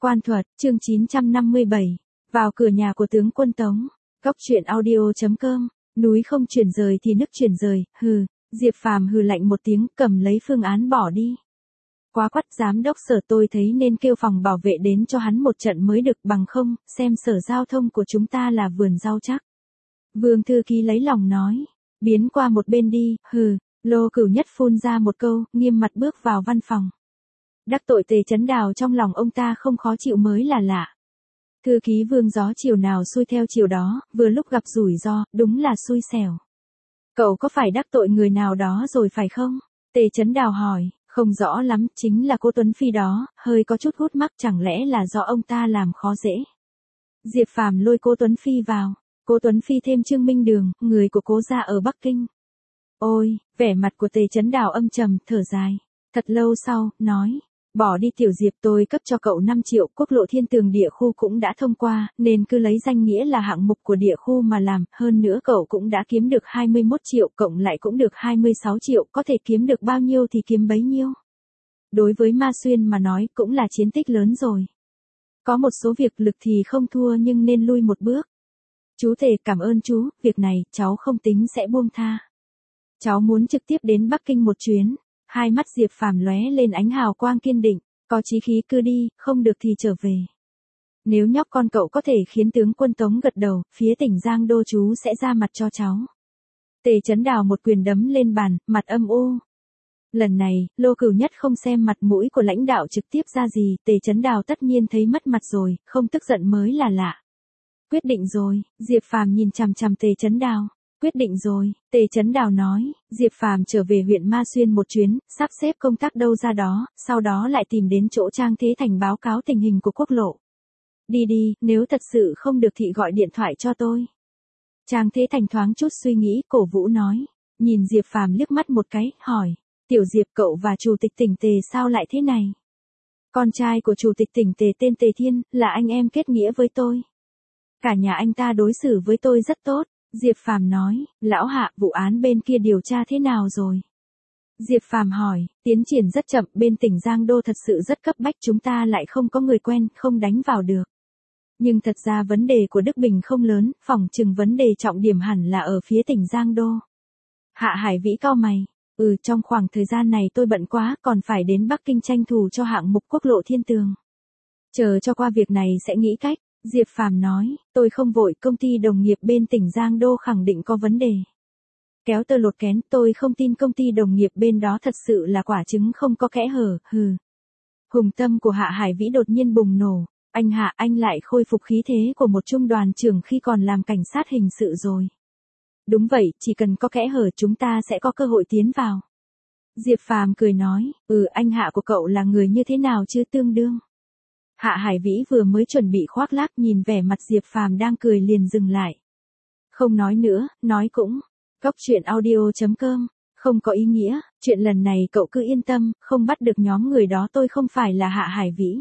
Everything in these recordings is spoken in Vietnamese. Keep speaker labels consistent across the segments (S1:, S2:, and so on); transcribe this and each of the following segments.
S1: Quan thuật, chương 957. Vào cửa nhà của tướng quân Tống. Góc truyện audio.com. Núi không chuyển rời thì nước chuyển rời, hừ. Diệp Phàm hừ lạnh một tiếng, cầm lấy phương án bỏ đi. Quá quắt, giám đốc Sở, tôi thấy nên kêu phòng bảo vệ đến cho hắn một trận mới được, bằng không, xem Sở Giao thông của chúng ta là vườn rau chắc. Vương thư ký lấy lòng nói. Biến qua một bên đi, hừ. Lô Cửu Nhất phun ra một câu, nghiêm mặt bước vào văn phòng. Đắc tội Tề Chấn Đào, trong lòng ông ta không khó chịu mới là lạ. Thư ký Vương gió chiều nào xuôi theo chiều đó, vừa lúc gặp rủi ro, đúng là xui xẻo. Cậu có phải đắc tội người nào đó rồi phải không? Tề Chấn Đào hỏi. Không rõ lắm, chính là cô Tuấn Phi đó, hơi có chút hút mắc, chẳng lẽ là do ông ta làm khó dễ. Diệp Phàm lôi cô Tuấn Phi vào. Cô Tuấn Phi thêm Trương Minh Đường, người của cố gia ở Bắc Kinh. Ôi, vẻ mặt của Tề Chấn Đào âm trầm, thở dài. Thật lâu sau, nói. Bỏ đi Tiểu Diệp, tôi cấp cho cậu 5 triệu, quốc lộ Thiên Tường địa khu cũng đã thông qua, nên cứ lấy danh nghĩa là hạng mục của địa khu mà làm, hơn nữa cậu cũng đã kiếm được 21 triệu, cộng lại cũng được 26 triệu, có thể kiếm được bao nhiêu thì kiếm bấy nhiêu. Đối với Ma Xuyên mà nói cũng là chiến tích lớn rồi. Có một số việc lực thì không thua nhưng nên lui một bước. Chú Tề, cảm ơn chú, việc này cháu không tính sẽ buông tha. Cháu muốn trực tiếp đến Bắc Kinh một chuyến. Hai mắt Diệp Phàm lóe lên ánh hào quang kiên định, có chí khí cứ đi, không được thì trở về. Nếu nhóc con cậu có thể khiến tướng quân Tống gật đầu, phía tỉnh Giang Đô chú sẽ ra mặt cho cháu. Tề Chấn Đào một quyền đấm lên bàn, mặt âm u. Lần này, Lô Cửu Nhất không xem mặt mũi của lãnh đạo trực tiếp ra gì, Tề Chấn Đào tất nhiên thấy mất mặt rồi, không tức giận mới là lạ. Quyết định rồi, Diệp Phàm nhìn chằm chằm Tề Chấn Đào. Quyết định rồi, Tề Chấn Đào nói, Diệp Phàm trở về huyện Ma Xuyên một chuyến, sắp xếp công tác đâu ra đó, sau đó lại tìm đến chỗ Trang Thế Thành báo cáo tình hình của quốc lộ. Đi đi, nếu thật sự không được thì gọi điện thoại cho tôi. Trang Thế Thành thoáng chút suy nghĩ, cổ vũ nói, nhìn Diệp Phàm liếc mắt một cái, hỏi, Tiểu Diệp, cậu và chủ tịch tỉnh Tề sao lại thế này? Con trai của chủ tịch tỉnh Tề tên Tề Thiên, là anh em kết nghĩa với tôi. Cả nhà anh ta đối xử với tôi rất tốt. Diệp Phàm nói, lão Hạ, vụ án bên kia điều tra thế nào rồi? Diệp Phàm hỏi, tiến triển rất chậm, bên tỉnh Giang Đô thật sự rất cấp bách, chúng ta lại không có người quen, không đánh vào được. Nhưng thật ra vấn đề của Đức Bình không lớn, phỏng chừng vấn đề trọng điểm hẳn là ở phía tỉnh Giang Đô. Hạ Hải Vĩ cau mày, trong khoảng thời gian này tôi bận quá, còn phải đến Bắc Kinh tranh thủ cho hạng mục quốc lộ Thiên Tường. Chờ cho qua việc này sẽ nghĩ cách. Diệp Phàm nói, tôi không vội, công ty đồng nghiệp bên tỉnh Giang Đô khẳng định có vấn đề. Kéo tơ lột kén, tôi không tin công ty đồng nghiệp bên đó thật sự là quả trứng không có kẽ hở, hừ. Hùng tâm của Hạ Hải Vĩ đột nhiên bùng nổ, anh Hạ, anh lại khôi phục khí thế của một trung đoàn trưởng khi còn làm cảnh sát hình sự rồi. Đúng vậy, chỉ cần có kẽ hở chúng ta sẽ có cơ hội tiến vào. Diệp Phàm cười nói, anh Hạ của cậu là người như thế nào chứ, tương đương. Hạ Hải Vĩ vừa mới chuẩn bị khoác lác, nhìn vẻ mặt Diệp Phàm đang cười liền dừng lại. Không nói nữa, nói cũng. Góc truyện audio.com. Không có ý nghĩa, chuyện lần này cậu cứ yên tâm, không bắt được nhóm người đó, tôi không phải là Hạ Hải Vĩ.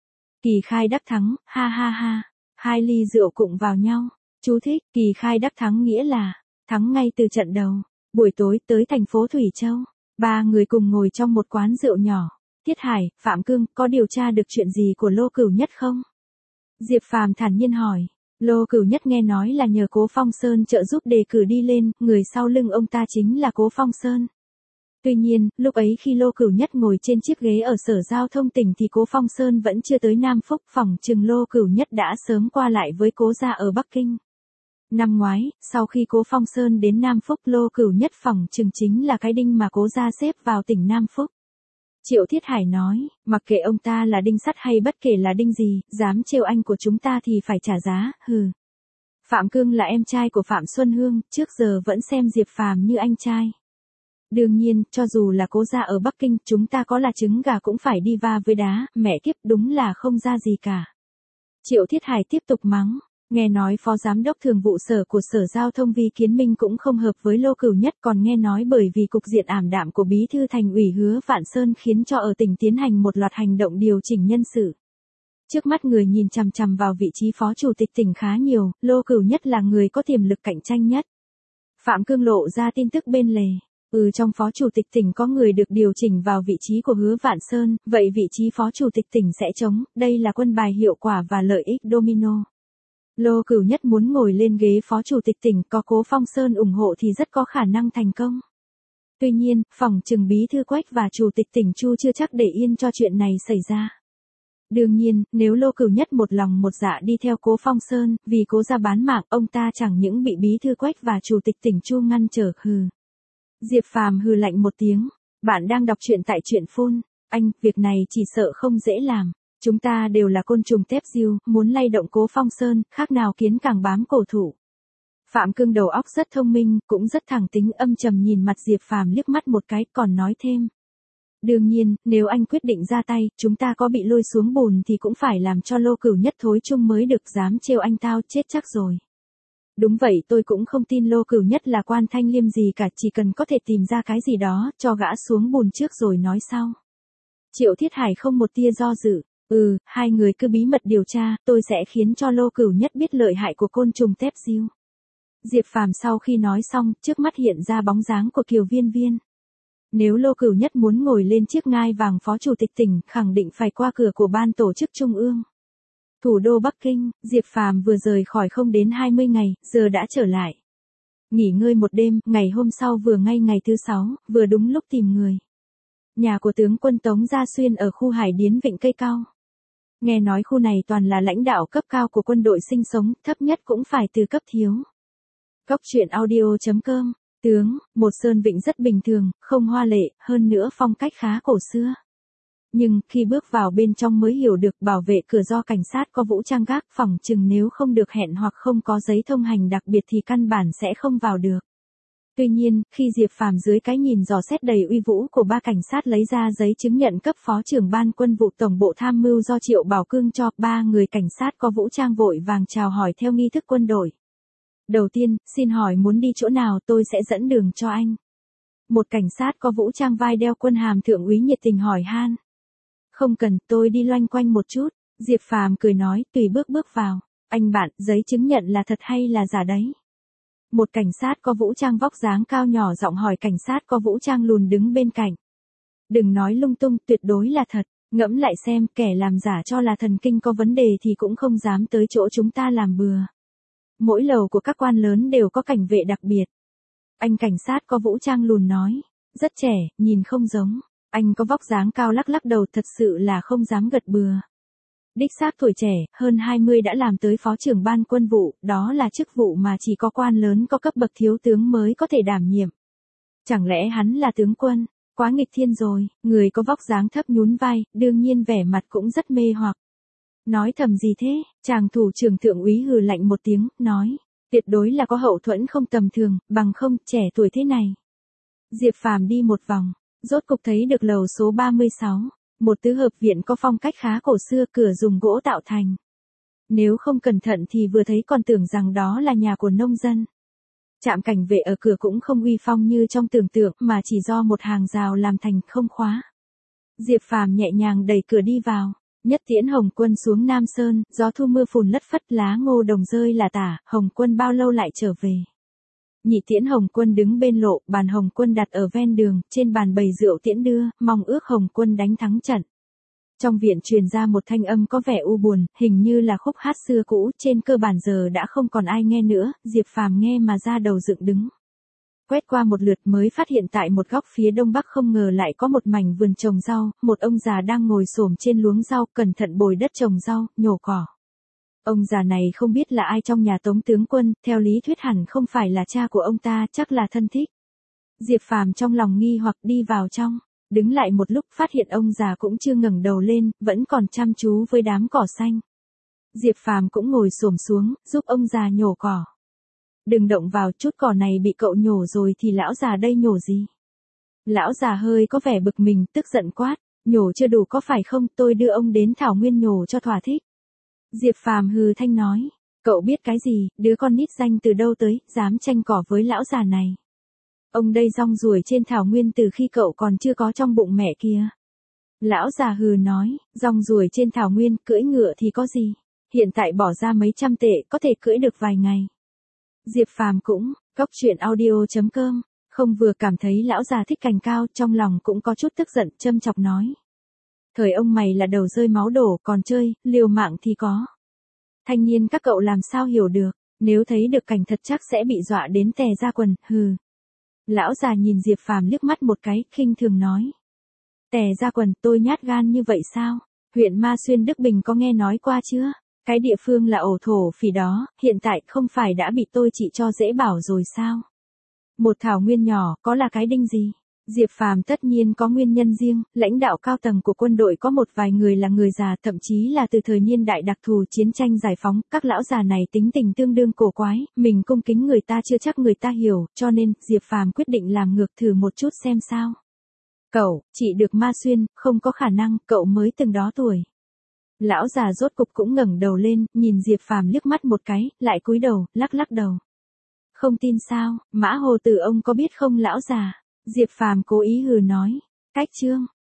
S1: Kỳ khai đắc thắng, ha ha ha. 2 ly rượu cụng vào nhau. Chú thích, kỳ khai đắc thắng nghĩa là thắng ngay từ trận đầu. Buổi tối tới thành phố Thủy Châu, 3 người cùng ngồi trong một quán rượu nhỏ. Tiết Hải, Phạm Cương, có điều tra được chuyện gì của Lô Cửu Nhất không? Diệp Phàm thản nhiên hỏi. Lô Cửu Nhất nghe nói là nhờ Cố Phong Sơn trợ giúp đề cử đi lên, người sau lưng ông ta chính là Cố Phong Sơn. Tuy nhiên, lúc ấy khi Lô Cửu Nhất ngồi trên chiếc ghế ở Sở Giao thông tỉnh thì Cố Phong Sơn vẫn chưa tới Nam Phúc, phỏng chừng Lô Cửu Nhất đã sớm qua lại với Cố gia ở Bắc Kinh. Năm ngoái, sau khi Cố Phong Sơn đến Nam Phúc, Lô Cửu Nhất phỏng chừng chính là cái đinh mà Cố gia xếp vào tỉnh Nam Phúc. Triệu Thiết Hải nói, mặc kệ ông ta là đinh sắt hay bất kể là đinh gì, dám trêu anh của chúng ta thì phải trả giá, hừ. Phạm Cương là em trai của Phạm Xuân Hương, trước giờ vẫn xem Diệp Phàm như anh trai. Đương nhiên, cho dù là Cố gia ở Bắc Kinh, chúng ta có là trứng gà cũng phải đi va với đá, mẹ kiếp, đúng là không ra gì cả. Triệu Thiết Hải tiếp tục mắng. Nghe nói phó giám đốc thường vụ sở của Sở Giao thông Vi Kiến Minh cũng không hợp với Lô Cửu Nhất, còn nghe nói bởi vì cục diện ảm đạm của bí thư thành ủy Hứa Vạn Sơn khiến cho ở tỉnh tiến hành một loạt hành động điều chỉnh nhân sự. Trước mắt người nhìn chằm chằm vào vị trí phó chủ tịch tỉnh khá nhiều, Lô Cửu Nhất là người có tiềm lực cạnh tranh nhất. Phạm Cương lộ ra tin tức bên lề. Trong phó chủ tịch tỉnh có người được điều chỉnh vào vị trí của Hứa Vạn Sơn, vậy vị trí phó chủ tịch tỉnh sẽ trống, đây là quân bài hiệu quả và lợi ích domino. Lô Cửu Nhất muốn ngồi lên ghế phó chủ tịch tỉnh, có Cố Phong Sơn ủng hộ thì rất có khả năng thành công. Tuy nhiên, phòng trừng bí thư Quách và chủ tịch tỉnh Chu chưa chắc để yên cho chuyện này xảy ra. Đương nhiên, nếu Lô Cửu Nhất một lòng một dạ đi theo Cố Phong Sơn, vì Cố gia bán mạng, ông ta chẳng những bị bí thư Quách và chủ tịch tỉnh Chu ngăn trở. Diệp Phàm hừ lạnh một tiếng. Bạn đang đọc truyện tại truyện phone. Anh, việc này chỉ sợ không dễ làm. Chúng ta đều là côn trùng tép diêu, muốn lay động Cố Phong Sơn, khác nào kiến càng bám cổ thụ. Phạm Cương đầu óc rất thông minh, cũng rất thẳng tính, âm trầm nhìn mặt Diệp Phàm liếc mắt một cái, còn nói thêm. Đương nhiên, nếu anh quyết định ra tay, chúng ta có bị lôi xuống bùn thì cũng phải làm cho Lô Cửu Nhất thối chung mới được, dám trêu anh tao chết chắc rồi. Đúng vậy, tôi cũng không tin Lô Cửu Nhất là quan thanh liêm gì cả, chỉ cần có thể tìm ra cái gì đó, cho gã xuống bùn trước rồi nói sau. Triệu Thiết Hải không một tia do dự. Hai người cứ bí mật điều tra, tôi sẽ khiến cho Lô Cửu Nhất biết lợi hại của côn trùng tép diêu. Diệp Phàm sau khi nói xong, trước mắt hiện ra bóng dáng của Kiều Viên Viên. Nếu Lô Cửu Nhất muốn ngồi lên chiếc ngai vàng phó chủ tịch tỉnh, khẳng định phải qua cửa của ban tổ chức trung ương. Thủ đô Bắc Kinh, Diệp Phàm vừa rời khỏi không đến 20 ngày, giờ đã trở lại. Nghỉ ngơi một đêm, ngày hôm sau vừa ngay ngày thứ 6, vừa đúng lúc tìm người. Nhà của tướng quân Tống Gia Xuyên ở khu Hải Điến Vịnh Cây Cao. Nghe nói khu này toàn là lãnh đạo cấp cao của quân đội sinh sống, thấp nhất cũng phải từ cấp thiếu. Góc truyện audio.com. Tướng, một sơn vịnh rất bình thường, không hoa lệ, hơn nữa phong cách khá cổ xưa. Nhưng, khi bước vào bên trong mới hiểu được bảo vệ cửa do cảnh sát có vũ trang gác, phỏng chừng nếu không được hẹn hoặc không có giấy thông hành đặc biệt thì căn bản sẽ không vào được. Tuy nhiên, khi Diệp Phàm dưới cái nhìn dò xét đầy uy vũ của ba cảnh sát lấy ra giấy chứng nhận cấp phó trưởng ban quân vụ tổng bộ tham mưu do Triệu Bảo Cương cho, ba người cảnh sát có vũ trang vội vàng chào hỏi theo nghi thức quân đội. Đầu tiên, xin hỏi muốn đi chỗ nào, tôi sẽ dẫn đường cho anh. Một cảnh sát có vũ trang vai đeo quân hàm thượng úy nhiệt tình hỏi han. Không cần, tôi đi loanh quanh một chút. Diệp Phàm cười nói, tùy bước vào. Anh bạn, giấy chứng nhận là thật hay là giả đấy? Một cảnh sát có vũ trang vóc dáng cao nhỏ giọng hỏi cảnh sát có vũ trang lùn đứng bên cạnh. Đừng nói lung tung, tuyệt đối là thật. Ngẫm lại xem, kẻ làm giả cho là thần kinh có vấn đề thì cũng không dám tới chỗ chúng ta làm bừa. Mỗi lầu của các quan lớn đều có cảnh vệ đặc biệt. Anh cảnh sát có vũ trang lùn nói. Rất trẻ, nhìn không giống. Anh có vóc dáng cao lắc lắc đầu, thật sự là không dám gật bừa. Đích xác tuổi trẻ, hơn 20 đã làm tới phó trưởng ban quân vụ, đó là chức vụ mà chỉ có quan lớn có cấp bậc thiếu tướng mới có thể đảm nhiệm. Chẳng lẽ hắn là tướng quân? Quá nghịch thiên rồi, người có vóc dáng thấp nhún vai, đương nhiên vẻ mặt cũng rất mê hoặc. Nói thầm gì thế? Chàng thủ trưởng thượng úy hừ lạnh một tiếng, nói. Tuyệt đối là có hậu thuẫn không tầm thường, bằng không, trẻ tuổi thế này. Diệp Phàm đi một vòng, rốt cục thấy được lầu số 36. Một tứ hợp viện có phong cách khá cổ xưa, cửa dùng gỗ tạo thành. Nếu không cẩn thận thì vừa thấy còn tưởng rằng đó là nhà của nông dân. Trạm cảnh vệ ở cửa cũng không uy phong như trong tưởng tượng mà chỉ do một hàng rào làm thành, không khóa. Diệp Phàm nhẹ nhàng đẩy cửa đi vào. Nhất Tiễn Hồng Quân xuống Nam Sơn, gió thu mưa phùn lất phất, lá ngô đồng rơi là tả, Hồng Quân bao lâu lại trở về. Nhị Tiễn Hồng Quân đứng bên lộ, bàn Hồng Quân đặt ở ven đường, trên bàn bày rượu tiễn đưa, mong ước Hồng Quân đánh thắng trận. Trong viện truyền ra một thanh âm có vẻ u buồn, hình như là khúc hát xưa cũ, trên cơ bản giờ đã không còn ai nghe nữa, Diệp Phàm nghe mà ra đầu dựng đứng. Quét qua một lượt mới phát hiện tại một góc phía đông bắc không ngờ lại có một mảnh vườn trồng rau, một ông già đang ngồi xổm trên luống rau, cẩn thận bồi đất trồng rau, nhổ cỏ. Ông già này không biết là ai trong nhà Tống tướng quân, theo lý thuyết hẳn không phải là cha của ông ta, chắc là thân thích. Diệp Phàm trong lòng nghi hoặc đi vào trong, đứng lại một lúc phát hiện ông già cũng chưa ngẩng đầu lên, vẫn còn chăm chú với đám cỏ xanh. Diệp Phàm cũng ngồi xổm xuống, giúp ông già nhổ cỏ. Đừng động vào, chút cỏ này bị cậu nhổ rồi thì lão già đây nhổ gì? Lão già hơi có vẻ bực mình, tức giận quát, nhổ chưa đủ có phải không, tôi đưa ông đến thảo nguyên nhổ cho thỏa thích. Diệp Phàm hừ thanh nói, cậu biết cái gì, đứa con nít danh từ đâu tới, dám tranh cỏ với lão già này. Ông đây rong ruổi trên thảo nguyên từ khi cậu còn chưa có trong bụng mẹ kia. Lão già hừ nói, rong ruổi trên thảo nguyên, cưỡi ngựa thì có gì, hiện tại bỏ ra mấy trăm tệ, có thể cưỡi được vài ngày. Diệp Phàm cũng, góc truyện audio.com Không vừa cảm thấy lão già thích cành cao, trong lòng cũng có chút tức giận, châm chọc nói. Thời ông mày là đầu rơi máu đổ, còn chơi, liều mạng thì có. Thanh niên các cậu làm sao hiểu được, nếu thấy được cảnh thật chắc sẽ bị dọa đến tè ra quần, hừ. Lão già nhìn Diệp Phàm liếc mắt một cái, khinh thường nói. Tè ra quần, tôi nhát gan như vậy sao? Huyện Ma Xuyên Đức Bình có nghe nói qua chưa? Cái địa phương là ổ thổ phỉ đó, hiện tại không phải đã bị tôi chỉ cho dễ bảo rồi sao? Một thảo nguyên nhỏ, có là cái đinh gì? Diệp Phàm tất nhiên có nguyên nhân riêng, lãnh đạo cao tầng của quân đội có một vài người là người già, thậm chí là từ thời niên đại đặc thù chiến tranh giải phóng, các lão già này tính tình tương đương cổ quái, mình cung kính người ta chưa chắc người ta hiểu, cho nên, Diệp Phàm quyết định làm ngược thử một chút xem sao. Cậu, chỉ được Ma Xuyên, không có khả năng, cậu mới từng đó tuổi. Lão già rốt cục cũng ngẩng đầu lên, nhìn Diệp Phàm liếc mắt một cái, lại cúi đầu, lắc lắc đầu. Không tin sao, Mã Hồ Tử ông có biết không lão già? Diệp Phàm cố ý hừ nói. Cách chương.